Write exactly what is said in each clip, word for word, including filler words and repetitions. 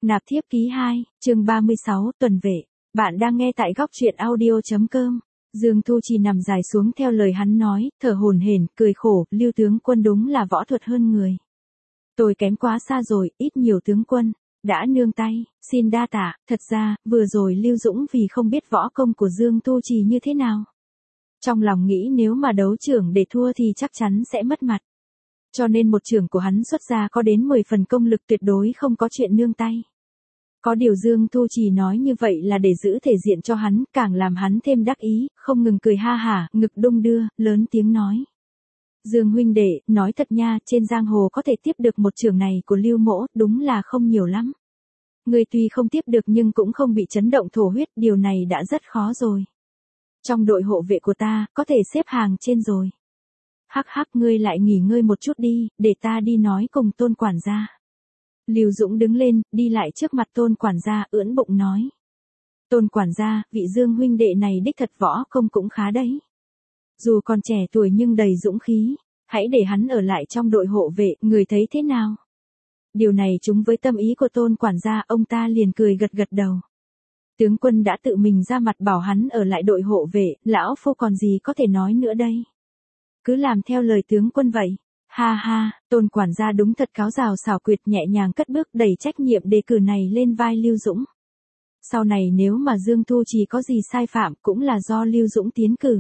Nạp thiếp ký hai, chương ba mươi sáu, tuần vệ. Bạn đang nghe tại góc truyện audio chấm com. Dương Thu Trì nằm dài xuống theo lời hắn nói, thở hổn hển, cười khổ, Lưu tướng quân đúng là võ thuật hơn người. Tôi kém quá xa rồi, ít nhiều tướng quân, đã nương tay, xin đa tạ. Thật ra, vừa rồi Lưu Dũng vì không biết võ công của Dương Thu Trì như thế nào. Trong lòng nghĩ nếu mà đấu trưởng để thua thì chắc chắn sẽ mất mặt. Cho nên một trưởng của hắn xuất ra có đến mười phần công lực, tuyệt đối không có chuyện nương tay. Có điều Dương Thu Trì nói như vậy là để giữ thể diện cho hắn, càng làm hắn thêm đắc ý, không ngừng cười ha hả, ngực đung đưa, lớn tiếng nói. Dương huynh đệ, nói thật nha, trên giang hồ có thể tiếp được một trưởng này của Lưu mỗ, đúng là không nhiều lắm. Người tuy không tiếp được nhưng cũng không bị chấn động thổ huyết, điều này đã rất khó rồi. Trong đội hộ vệ của ta, có thể xếp hàng trên rồi. Hắc hắc, ngươi lại nghỉ ngơi một chút đi, để ta đi nói cùng Tôn quản gia. Lưu Dũng đứng lên, đi lại trước mặt Tôn quản gia, ưỡn bụng nói. Tôn quản gia, vị Dương huynh đệ này đích thật võ công cũng khá đấy. Dù còn trẻ tuổi nhưng đầy dũng khí, hãy để hắn ở lại trong đội hộ vệ, người thấy thế nào? Điều này trúng với tâm ý của Tôn quản gia, ông ta liền cười gật gật đầu. Tướng quân đã tự mình ra mặt bảo hắn ở lại đội hộ vệ, lão phu còn gì có thể nói nữa đây? Cứ làm theo lời tướng quân vậy. Ha ha, Tôn quản gia đúng thật cáo rào xảo quyệt, nhẹ nhàng cất bước đẩy trách nhiệm đề cử này lên vai Lưu Dũng. Sau này nếu mà Dương Thu Trì có gì sai phạm cũng là do Lưu Dũng tiến cử.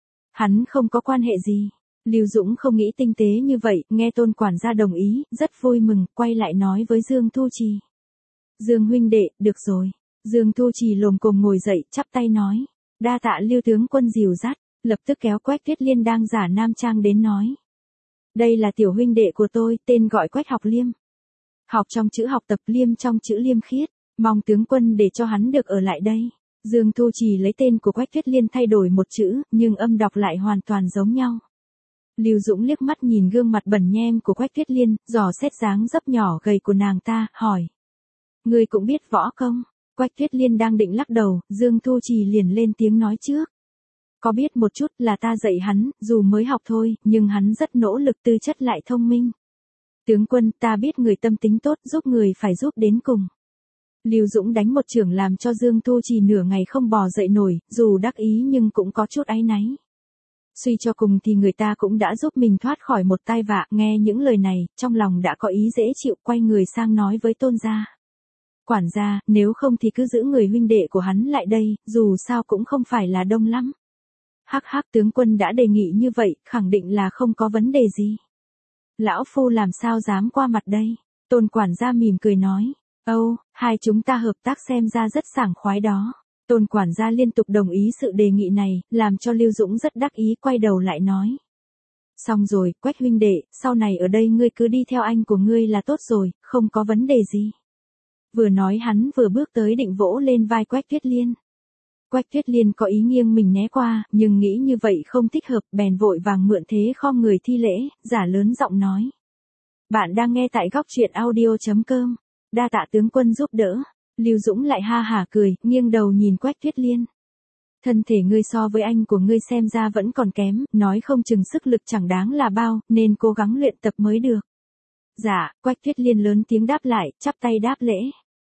Hắn không có quan hệ gì. Lưu Dũng không nghĩ tinh tế như vậy, nghe Tôn quản gia đồng ý, rất vui mừng, quay lại nói với Dương Thu Trì. Dương huynh đệ, được rồi. Dương Thu Trì lồm cồm ngồi dậy, chắp tay nói. Đa tạ Lưu tướng quân dìu dắt, lập tức kéo Quách Tuyết Liên đang giả nam trang đến nói. Đây là tiểu huynh đệ của tôi, tên gọi Quách Học Liêm. Học trong chữ học tập, liêm trong chữ liêm khiết, mong tướng quân để cho hắn được ở lại đây. Dương Thu Trì lấy tên của Quách Tuyết Liên thay đổi một chữ, nhưng âm đọc lại hoàn toàn giống nhau. Lưu Dũng liếc mắt nhìn gương mặt bẩn nhem của Quách Tuyết Liên, dò xét dáng dấp nhỏ gầy của nàng ta, hỏi. Ngươi cũng biết võ công? Quách Tuyết Liên đang định lắc đầu, Dương Thu Trì liền lên tiếng nói trước. Có biết một chút, là ta dạy hắn, dù mới học thôi, nhưng hắn rất nỗ lực, tư chất lại thông minh. Tướng quân, ta biết người tâm tính tốt, giúp người phải giúp đến cùng. Lưu Dũng đánh một chưởng làm cho Dương Thu Trì nửa ngày không bò dậy nổi, dù đắc ý nhưng cũng có chút áy náy. Suy cho cùng thì người ta cũng đã giúp mình thoát khỏi một tai vạ, nghe những lời này, trong lòng đã có ý dễ chịu, quay người sang nói với Tôn gia. Quản gia, nếu không thì cứ giữ người huynh đệ của hắn lại đây, dù sao cũng không phải là đông lắm. Hắc hắc, tướng quân đã đề nghị như vậy, khẳng định là không có vấn đề gì. Lão phu làm sao dám qua mặt đây? Tôn quản gia mỉm cười nói. Âu, hai chúng ta hợp tác xem ra rất sảng khoái đó. Tôn quản gia liên tục đồng ý sự đề nghị này, làm cho Lưu Dũng rất đắc ý, quay đầu lại nói. Xong rồi, Quách huynh đệ, sau này ở đây ngươi cứ đi theo anh của ngươi là tốt rồi, không có vấn đề gì. Vừa nói hắn vừa bước tới định vỗ lên vai Quách Tuyết Liên. Quách Tuyết Liên có ý nghiêng mình né qua, nhưng nghĩ như vậy không thích hợp, bèn vội vàng mượn thế khom người thi lễ, giả lớn giọng nói. Bạn đang nghe tại góc truyện audio chấm com. Đa tạ tướng quân giúp đỡ. Lưu Dũng lại ha hả cười, nghiêng đầu nhìn Quách Tuyết Liên. Thân thể ngươi so với anh của ngươi xem ra vẫn còn kém, nói không chừng sức lực chẳng đáng là bao, nên cố gắng luyện tập mới được. Dạ, Quách Tuyết Liên lớn tiếng đáp lại, chắp tay đáp lễ.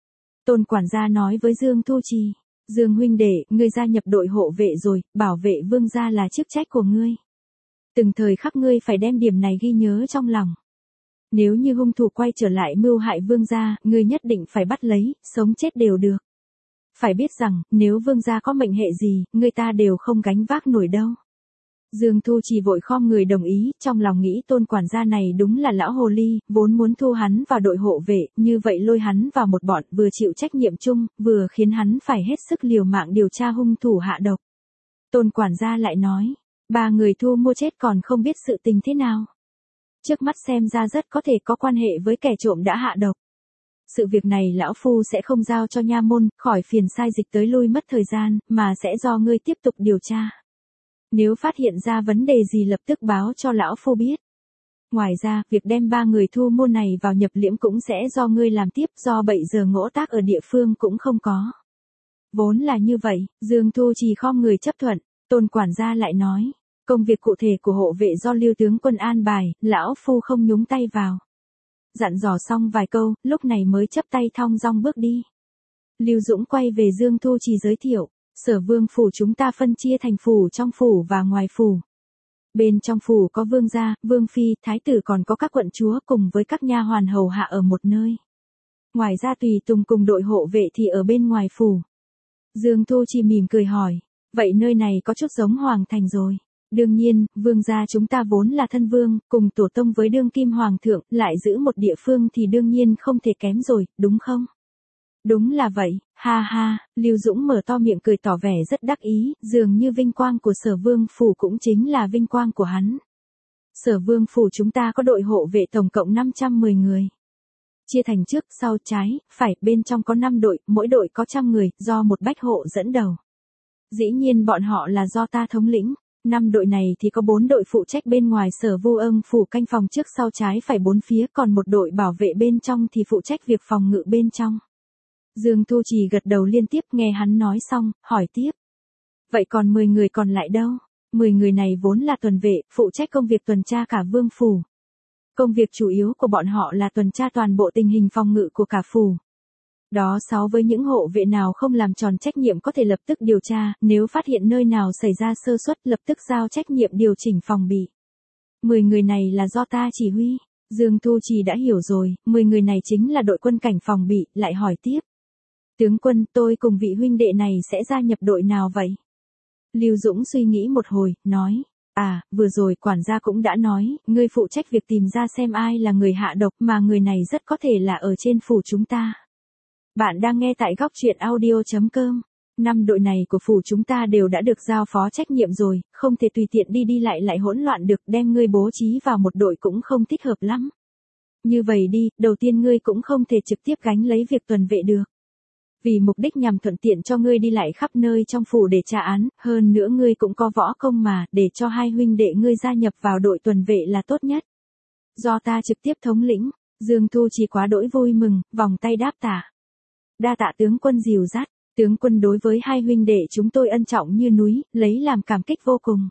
Tôn quản gia nói với Dương Thu Trì. Dương huynh đệ, ngươi gia nhập đội hộ vệ rồi, bảo vệ vương gia là chức trách của ngươi. Từng thời khắc ngươi phải đem điểm này ghi nhớ trong lòng. Nếu như hung thủ quay trở lại mưu hại vương gia, ngươi nhất định phải bắt lấy, sống chết đều được. Phải biết rằng, nếu vương gia có mệnh hệ gì, người ta đều không gánh vác nổi đâu. Dương Thu Trì vội khom người đồng ý, trong lòng nghĩ Tôn quản gia này đúng là lão hồ ly, vốn muốn thu hắn vào đội hộ vệ, như vậy lôi hắn vào một bọn, vừa chịu trách nhiệm chung, vừa khiến hắn phải hết sức liều mạng điều tra hung thủ hạ độc. Tôn quản gia lại nói, ba người thu mua chết còn không biết sự tình thế nào. Trước mắt xem ra rất có thể có quan hệ với kẻ trộm đã hạ độc. Sự việc này lão phu sẽ không giao cho nha môn, khỏi phiền sai dịch tới lui mất thời gian, mà sẽ do ngươi tiếp tục điều tra. Nếu phát hiện ra vấn đề gì lập tức báo cho lão phu biết. Ngoài ra, việc đem ba người thu mua này vào nhập liễm cũng sẽ do ngươi làm tiếp, do bậy giờ ngỗ tác ở địa phương cũng không có. Vốn là như vậy, Dương Thu Trì khom người chấp thuận, Tôn quản gia lại nói, công việc cụ thể của hộ vệ do Lưu tướng quân an bài, lão phu không nhúng tay vào. dặn dò xong vài câu, lúc này mới chắp tay thong dong bước đi. Lưu Dũng quay về Dương Thu Trì giới thiệu, Sở Vương phủ chúng ta phân chia thành phủ trong phủ và ngoài phủ. Bên trong phủ có vương gia, vương phi, thái tử còn có các quận chúa cùng với các nha hoàn hầu hạ ở một nơi. Ngoài ra tùy tùng cùng đội hộ vệ thì ở bên ngoài phủ. Dương Thu Trì mỉm cười hỏi, vậy nơi này có chút giống hoàng thành rồi. Đương nhiên, vương gia chúng ta vốn là thân vương, cùng tổ tông với đương kim hoàng thượng, lại giữ một địa phương thì đương nhiên không thể kém rồi, đúng không? Đúng là vậy, ha ha, Lưu Dũng mở to miệng cười tỏ vẻ rất đắc ý, dường như vinh quang của Sở Vương phủ cũng chính là vinh quang của hắn. Sở Vương phủ chúng ta có đội hộ vệ tổng cộng năm trăm mười người. Chia thành trước, sau, trái, phải, bên trong có năm đội, mỗi đội có trăm người, do một bách hộ dẫn đầu. Dĩ nhiên bọn họ là do ta thống lĩnh. Năm đội này thì có bốn đội phụ trách bên ngoài Sở Vu Ưng phủ canh phòng trước sau trái phải bốn phía, còn một đội bảo vệ bên trong thì phụ trách việc phòng ngự bên trong. Dương Thu Trì gật đầu liên tiếp, nghe hắn nói xong, hỏi tiếp. Vậy còn mười người còn lại đâu? mười người này vốn là tuần vệ, phụ trách công việc tuần tra cả vương phủ. Công việc chủ yếu của bọn họ là tuần tra toàn bộ tình hình phòng ngự của cả phủ. Đó sáu với những hộ vệ nào không làm tròn trách nhiệm có thể lập tức điều tra, nếu phát hiện nơi nào xảy ra sơ suất lập tức giao trách nhiệm điều chỉnh phòng bị. mười người này là do ta chỉ huy. Dương Thu Trì đã hiểu rồi, mười người này chính là đội quân cảnh phòng bị, lại hỏi tiếp. Tướng quân, tôi cùng vị huynh đệ này sẽ gia nhập đội nào vậy? Lưu Dũng suy nghĩ một hồi, nói. À, vừa rồi quản gia cũng đã nói, ngươi phụ trách việc tìm ra xem ai là người hạ độc mà người này rất có thể là ở trên phủ chúng ta. Bạn đang nghe tại góc truyện audio chấm com. Năm đội này của phủ chúng ta đều đã được giao phó trách nhiệm rồi, không thể tùy tiện đi đi lại lại hỗn loạn được, đem ngươi bố trí vào một đội cũng không thích hợp lắm. Như vậy đi, đầu tiên ngươi cũng không thể trực tiếp gánh lấy việc tuần vệ được. Vì mục đích nhằm thuận tiện cho ngươi đi lại khắp nơi trong phủ để tra án, hơn nữa ngươi cũng có võ công mà, để cho hai huynh đệ ngươi gia nhập vào đội tuần vệ là tốt nhất. Do ta trực tiếp thống lĩnh, Dương Thu Trì quá đỗi vui mừng, vòng tay đáp tạ. Đa tạ tướng quân dìu dắt, tướng quân đối với hai huynh đệ chúng tôi ân trọng như núi, lấy làm cảm kích vô cùng.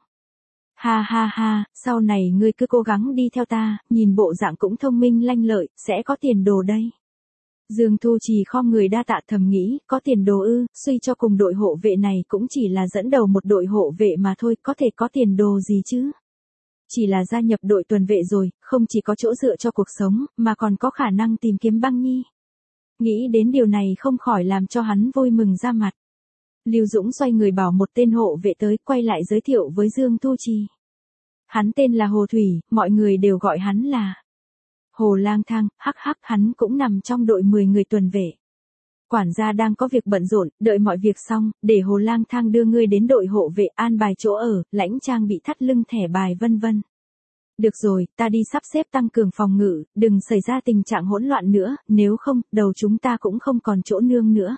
Ha ha ha, sau này ngươi cứ cố gắng đi theo ta, nhìn bộ dạng cũng thông minh lanh lợi, sẽ có tiền đồ đây. Dương Thu Trì khom người đa tạ thầm nghĩ, có tiền đồ ư, suy cho cùng đội hộ vệ này cũng chỉ là dẫn đầu một đội hộ vệ mà thôi, có thể có tiền đồ gì chứ. Chỉ là gia nhập đội tuần vệ rồi, không chỉ có chỗ dựa cho cuộc sống, mà còn có khả năng tìm kiếm băng nhi. Nghĩ đến điều này không khỏi làm cho hắn vui mừng ra mặt. Lưu Dũng xoay người bảo một tên hộ vệ tới, quay lại giới thiệu với Dương Thu Trì. Hắn tên là Hồ Thủy, mọi người đều gọi hắn là Hồ Lang Thang, hắc hắc, hắn cũng nằm trong đội mười người tuần vệ. Quản gia đang có việc bận rộn, đợi mọi việc xong, để Hồ Lang Thang đưa ngươi đến đội hộ vệ, an bài chỗ ở, lãnh trang bị thắt lưng thẻ bài vân vân. Được rồi, ta đi sắp xếp tăng cường phòng ngự, đừng xảy ra tình trạng hỗn loạn nữa, nếu không, đầu chúng ta cũng không còn chỗ nương nữa.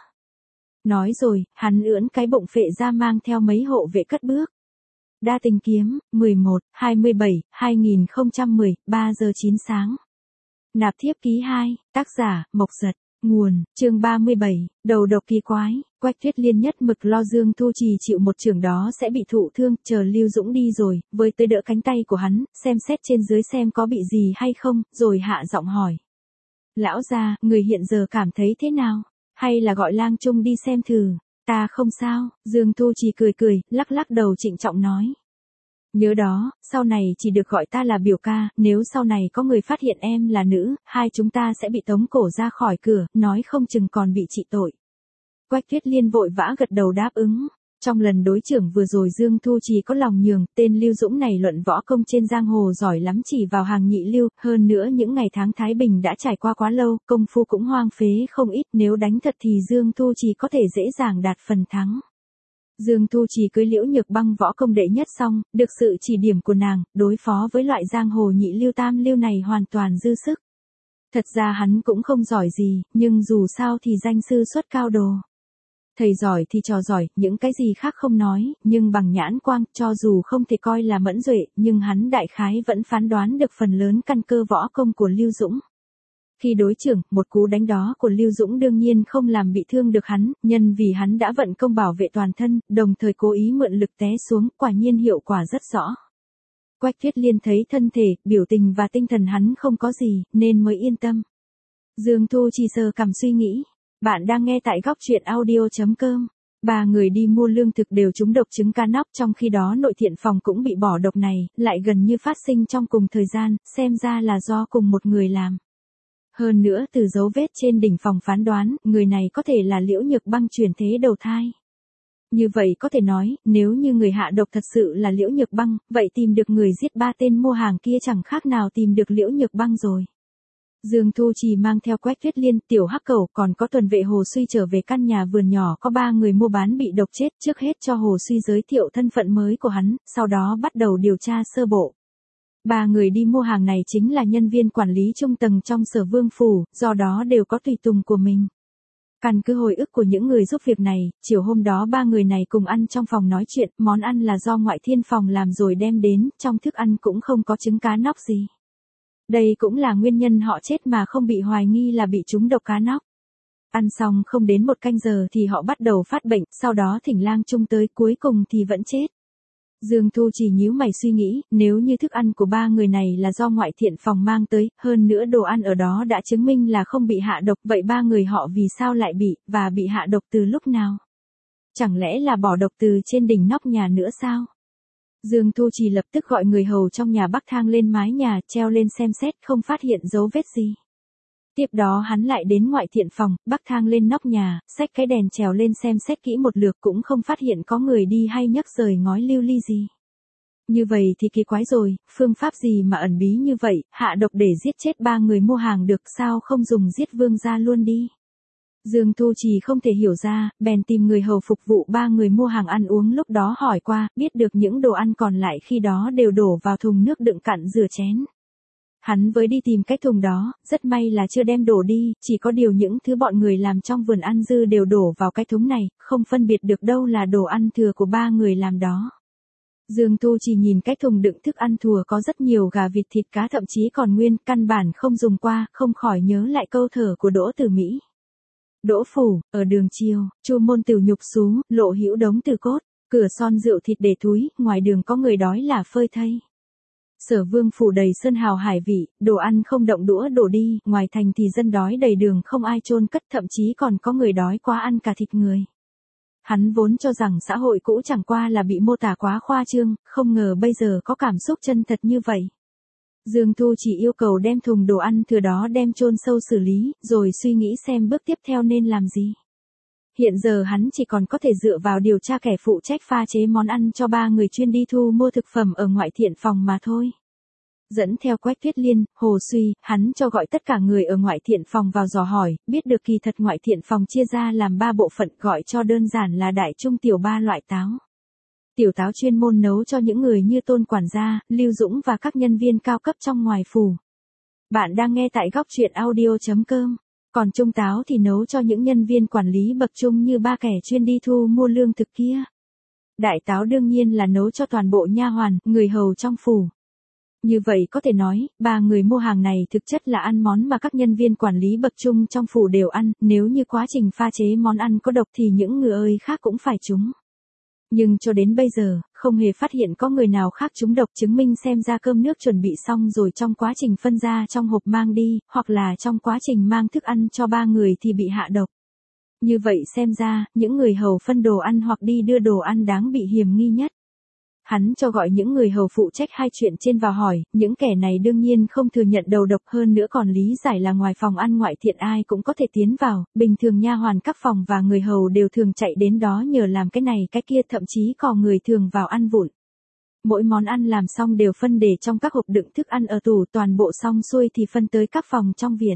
Nói rồi, hắn ưỡn cái bụng phệ ra mang theo mấy hộ vệ cất bước. Đa Tình Kiếm, mười một, hai mươi bảy, hai nghìn không trăm mười, ba giờ chín sáng. Nạp thiếp ký hai, tác giả, Mộc Giật, nguồn, chương ba mươi bảy, đầu độc kỳ quái, Quách Tuyết Liên nhất mực lo Dương Thu Trì chịu một trường đó sẽ bị thụ thương, chờ Lưu Dũng đi rồi, với tới đỡ cánh tay của hắn, xem xét trên dưới xem có bị gì hay không, rồi hạ giọng hỏi. Lão gia, người hiện giờ cảm thấy thế nào? Hay là gọi Lang Trung đi xem thử? Ta không sao, Dương Thu Trì cười cười, lắc lắc đầu trịnh trọng nói. Nhớ đó, sau này chỉ được gọi ta là biểu ca, nếu sau này có người phát hiện em là nữ, hai chúng ta sẽ bị tống cổ ra khỏi cửa, nói không chừng còn bị trị tội. Quách Tuyết Liên vội vã gật đầu đáp ứng. Trong lần đối trưởng vừa rồi Dương Thu Trì có lòng nhường, tên Lưu Dũng này luận võ công trên giang hồ giỏi lắm, chỉ vào hàng nhị lưu, hơn nữa những ngày tháng Thái Bình đã trải qua quá lâu, công phu cũng hoang phế không ít, nếu đánh thật thì Dương Thu Trì có thể dễ dàng đạt phần thắng. Dương Thu Trì cưới Liễu Nhược Băng võ công đệ nhất xong, được sự chỉ điểm của nàng, đối phó với loại giang hồ nhị lưu tam lưu này hoàn toàn dư sức. Thật ra hắn cũng không giỏi gì, nhưng dù sao thì danh sư xuất cao đồ. Thầy giỏi thì trò giỏi, những cái gì khác không nói, nhưng bằng nhãn quang, cho dù không thể coi là mẫn duệ, nhưng hắn đại khái vẫn phán đoán được phần lớn căn cơ võ công của Lưu Dũng. Khi đối trưởng, một cú đánh đó của Lưu Dũng đương nhiên không làm bị thương được hắn, nhân vì hắn đã vận công bảo vệ toàn thân, đồng thời cố ý mượn lực té xuống, quả nhiên hiệu quả rất rõ. Quách Tuyết Liên thấy thân thể, biểu tình và tinh thần hắn không có gì, nên mới yên tâm. Dương Thu Trì sờ cằm suy nghĩ. Bạn đang nghe tại góc truyện audio chấm com. Ba người đi mua lương thực đều trúng độc trứng cá nóc, trong khi đó nội thiện phòng cũng bị bỏ độc này, lại gần như phát sinh trong cùng thời gian, xem ra là do cùng một người làm. Hơn nữa từ dấu vết trên đỉnh phòng phán đoán, người này có thể là Liễu Nhược Băng chuyển thế đầu thai. Như vậy có thể nói, nếu như người hạ độc thật sự là Liễu Nhược Băng, vậy tìm được người giết ba tên mua hàng kia chẳng khác nào tìm được Liễu Nhược Băng rồi. Dương Thu Trì mang theo Quách Tuyết Liên, Tiểu Hắc Cẩu, còn có Tuần Vệ Hồ Suy trở về căn nhà vườn nhỏ có ba người mua bán bị độc chết, trước hết cho Hồ Suy giới thiệu thân phận mới của hắn, sau đó bắt đầu điều tra sơ bộ. Ba người đi mua hàng này chính là nhân viên quản lý trung tầng trong Sở Vương phủ, do đó đều có tùy tùng của mình. Căn cứ hồi ức của những người giúp việc này, chiều hôm đó ba người này cùng ăn trong phòng nói chuyện, món ăn là do ngoại thiên phòng làm rồi đem đến, trong thức ăn cũng không có trứng cá nóc gì. Đây cũng là nguyên nhân họ chết mà không bị hoài nghi là bị trúng độc cá nóc. Ăn xong không đến một canh giờ thì họ bắt đầu phát bệnh, sau đó thỉnh lang trung tới, cuối cùng thì vẫn chết. Dương Thu Trì nhíu mày suy nghĩ, nếu như thức ăn của ba người này là do ngoại thiện phòng mang tới, hơn nữa đồ ăn ở đó đã chứng minh là không bị hạ độc, vậy ba người họ vì sao lại bị, và bị hạ độc từ lúc nào? Chẳng lẽ là bỏ độc từ trên đỉnh nóc nhà nữa sao? Dương Thu Trì lập tức gọi người hầu trong nhà bắc thang lên mái nhà, treo lên xem xét, không phát hiện dấu vết gì. Tiếp đó hắn lại đến ngoại thiện phòng, bắc thang lên nóc nhà, xách cái đèn trèo lên xem xét kỹ một lượt, cũng không phát hiện có người đi hay nhấc rời ngói lưu ly gì. Như vậy thì kỳ quái rồi, phương pháp gì mà ẩn bí như vậy, hạ độc để giết chết ba người mua hàng được, sao không dùng giết vương gia luôn đi. Dương Thu Trì không thể hiểu ra, bèn tìm người hầu phục vụ ba người mua hàng ăn uống, lúc đó hỏi qua, biết được những đồ ăn còn lại khi đó đều đổ vào thùng nước đựng cặn rửa chén. Hắn với đi tìm cái thùng đó, rất may là chưa đem đổ đi, chỉ có điều những thứ bọn người làm trong vườn ăn dư đều đổ vào cái thúng này, không phân biệt được đâu là đồ ăn thừa của ba người làm đó. Dương Thu Trì nhìn cái thùng đựng thức ăn thừa có rất nhiều gà vịt thịt cá, thậm chí còn nguyên, căn bản không dùng qua, không khỏi nhớ lại câu thở của Đỗ Tử Mỹ. Đỗ phủ, ở đường chiều, Chu môn tiểu nhục xú, lộ hữu đống tử cốt, cửa son rượu thịt để túi, ngoài đường có người đói là phơi thây. Sở Vương phủ đầy sơn hào hải vị, đồ ăn không động đũa đổ đi, ngoài thành thì dân đói đầy đường không ai chôn cất, thậm chí còn có người đói quá ăn cả thịt người. Hắn vốn cho rằng xã hội cũ chẳng qua là bị mô tả quá khoa trương, không ngờ bây giờ có cảm xúc chân thật như vậy. Dương Thu chỉ yêu cầu đem thùng đồ ăn thừa đó đem chôn sâu xử lý, rồi suy nghĩ xem bước tiếp theo nên làm gì. Hiện giờ hắn chỉ còn có thể dựa vào điều tra kẻ phụ trách pha chế món ăn cho ba người chuyên đi thu mua thực phẩm ở ngoại thiện phòng mà thôi. Dẫn theo Quách Tuyết Liên, Hồ Suy, hắn cho gọi tất cả người ở ngoại thiện phòng vào dò hỏi, biết được kỳ thật ngoại thiện phòng chia ra làm ba bộ phận, gọi cho đơn giản là đại trung tiểu ba loại táo. Tiểu táo chuyên môn nấu cho những người như Tôn quản gia, Lưu Dũng và các nhân viên cao cấp trong ngoài phủ. Bạn đang nghe tại góc truyện audio chấm com. Còn trung táo thì nấu cho những nhân viên quản lý bậc trung như ba kẻ chuyên đi thu mua lương thực kia. Đại táo đương nhiên là nấu cho toàn bộ nha hoàn, người hầu trong phủ. Như vậy có thể nói, ba người mua hàng này thực chất là ăn món mà các nhân viên quản lý bậc trung trong phủ đều ăn, nếu như quá trình pha chế món ăn có độc thì những người ơi khác cũng phải trúng. Nhưng cho đến bây giờ, không hề phát hiện có người nào khác trúng độc, chứng minh xem ra cơm nước chuẩn bị xong rồi trong quá trình phân ra trong hộp mang đi, hoặc là trong quá trình mang thức ăn cho ba người thì bị hạ độc. Như vậy xem ra, những người hầu phân đồ ăn hoặc đi đưa đồ ăn đáng bị hiểm nghi nhất. Hắn cho gọi những người hầu phụ trách hai chuyện trên vào hỏi, những kẻ này đương nhiên không thừa nhận đầu độc, hơn nữa còn lý giải là ngoài phòng ăn ngoại thiện ai cũng có thể tiến vào, bình thường nha hoàn các phòng và người hầu đều thường chạy đến đó nhờ làm cái này cái kia, thậm chí có người thường vào ăn vụn. Mỗi món ăn làm xong đều phân để trong các hộp đựng thức ăn ở tủ, toàn bộ xong xuôi thì phân tới các phòng trong viện.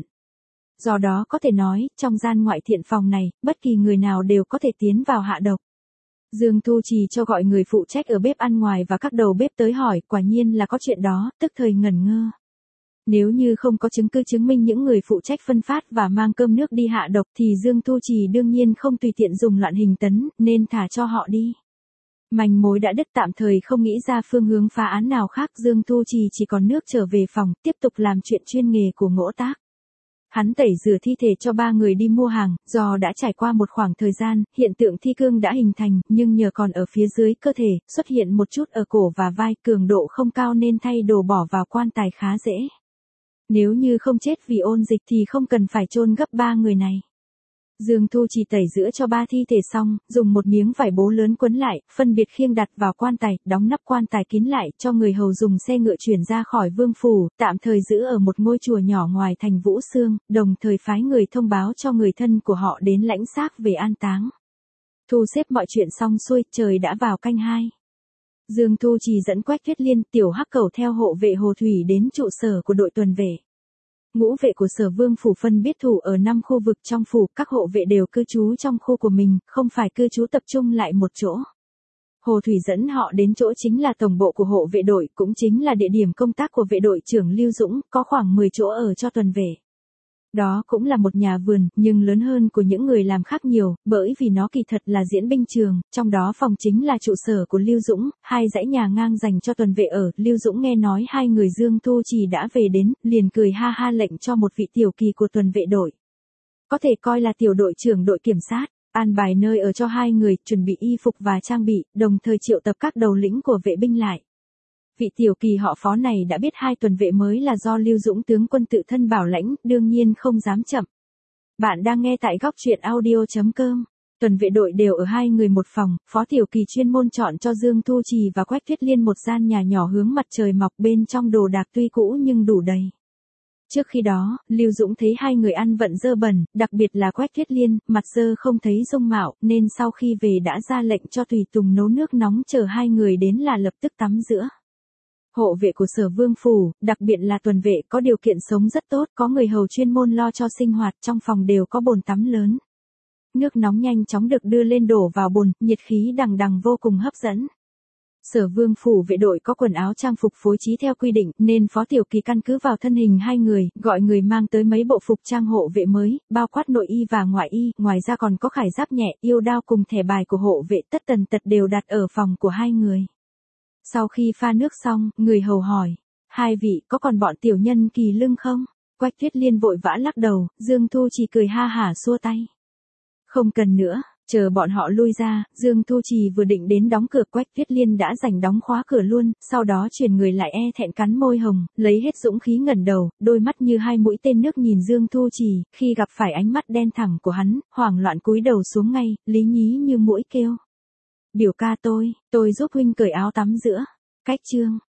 Do đó có thể nói, trong gian ngoại thiện phòng này, bất kỳ người nào đều có thể tiến vào hạ độc. Dương Thu Trì cho gọi người phụ trách ở bếp ăn ngoài và các đầu bếp tới hỏi, quả nhiên là có chuyện đó, tức thời ngẩn ngơ. Nếu như không có chứng cứ chứng minh những người phụ trách phân phát và mang cơm nước đi hạ độc thì Dương Thu Trì đương nhiên không tùy tiện dùng loạn hình tấn, nên thả cho họ đi. Manh mối đã đứt, tạm thời không nghĩ ra phương hướng phá án nào khác, Dương Thu Trì chỉ còn nước trở về phòng, tiếp tục làm chuyện chuyên nghề của ngỗ tác. Hắn tẩy rửa thi thể cho ba người đi mua hàng, do đã trải qua một khoảng thời gian, hiện tượng thi cương đã hình thành, nhưng nhờ còn ở phía dưới cơ thể, xuất hiện một chút ở cổ và vai, cường độ không cao nên thay đồ bỏ vào quan tài khá dễ. Nếu như không chết vì ôn dịch thì không cần phải chôn gấp ba người này. Dương Thu Trì tẩy rửa cho ba thi thể xong, dùng một miếng vải bố lớn quấn lại, phân biệt khiêng đặt vào quan tài, đóng nắp quan tài kín lại, cho người hầu dùng xe ngựa chuyển ra khỏi vương phủ, tạm thời giữ ở một ngôi chùa nhỏ ngoài thành Vũ Xương, đồng thời phái người thông báo cho người thân của họ đến lãnh xác về an táng. Thu xếp mọi chuyện xong xuôi, trời đã vào canh hai. Dương Thu Trì dẫn Quách Tuyết Liên, Tiểu Hắc Cẩu theo hộ vệ Hồ Thủy đến trụ sở của đội tuần vệ. Ngũ vệ của Sở Vương phủ phân biết thủ ở năm khu vực trong phủ, các hộ vệ đều cư trú trong khu của mình, không phải cư trú tập trung lại một chỗ. Hồ Thủy dẫn họ đến chỗ chính là tổng bộ của hộ vệ đội, cũng chính là địa điểm công tác của vệ đội trưởng Lưu Dũng, có khoảng mười chỗ ở cho tuần vệ. Đó cũng là một nhà vườn, nhưng lớn hơn của những người làm khác nhiều, bởi vì nó kỳ thật là diễn binh trường, trong đó phòng chính là trụ sở của Lưu Dũng, hai dãy nhà ngang dành cho tuần vệ ở. Lưu Dũng nghe nói hai người Dương Thu Trì đã về đến, liền cười ha ha lệnh cho một vị tiểu kỳ của tuần vệ đội, có thể coi là tiểu đội trưởng đội kiểm sát, an bài nơi ở cho hai người, chuẩn bị y phục và trang bị, đồng thời triệu tập các đầu lĩnh của vệ binh lại. Vị tiểu kỳ họ Phó này đã biết hai tuần vệ mới là do Lưu Dũng tướng quân tự thân bảo lãnh, đương nhiên không dám chậm. Bạn đang nghe tại góc truyện audio chấm com. Tuần vệ đội đều ở hai người một phòng, Phó tiểu kỳ chuyên môn chọn cho Dương Thu Trì và Quách Tuyết Liên một gian nhà nhỏ hướng mặt trời mọc, bên trong đồ đạc tuy cũ nhưng đủ đầy. Trước khi đó, Lưu Dũng thấy hai người ăn vận dơ bẩn, đặc biệt là Quách Tuyết Liên, mặt dơ không thấy dung mạo, nên sau khi về đã ra lệnh cho tùy tùng nấu nước nóng chờ hai người đến là lập tức tắm rửa. Hộ vệ của Sở Vương phủ, đặc biệt là tuần vệ, có điều kiện sống rất tốt, có người hầu chuyên môn lo cho sinh hoạt, trong phòng đều có bồn tắm lớn. Nước nóng nhanh chóng được đưa lên đổ vào bồn, nhiệt khí đằng đằng vô cùng hấp dẫn. Sở Vương phủ vệ đội có quần áo trang phục phối trí theo quy định, nên Phó tiểu kỳ căn cứ vào thân hình hai người, gọi người mang tới mấy bộ phục trang hộ vệ mới, bao quát nội y và ngoại y, ngoài ra còn có khải giáp nhẹ, yêu đao cùng thẻ bài của hộ vệ, tất tần tật đều đặt ở phòng của hai người. Sau khi pha nước xong, người hầu hỏi, hai vị có còn bọn tiểu nhân kỳ lưng không? Quách Tuyết Liên vội vã lắc đầu, Dương Thu Trì cười ha hả xua tay. Không cần nữa, chờ bọn họ lui ra, Dương Thu Trì vừa định đến đóng cửa, Quách Tuyết Liên đã giành đóng khóa cửa luôn, sau đó chuyển người lại e thẹn cắn môi hồng, lấy hết dũng khí ngẩng đầu, đôi mắt như hai mũi tên nước nhìn Dương Thu Trì, khi gặp phải ánh mắt đen thẳm của hắn, hoảng loạn cúi đầu xuống ngay, lý nhí như mũi kêu. Biểu ca tôi, tôi giúp huynh cởi áo tắm giữa. Cách chương.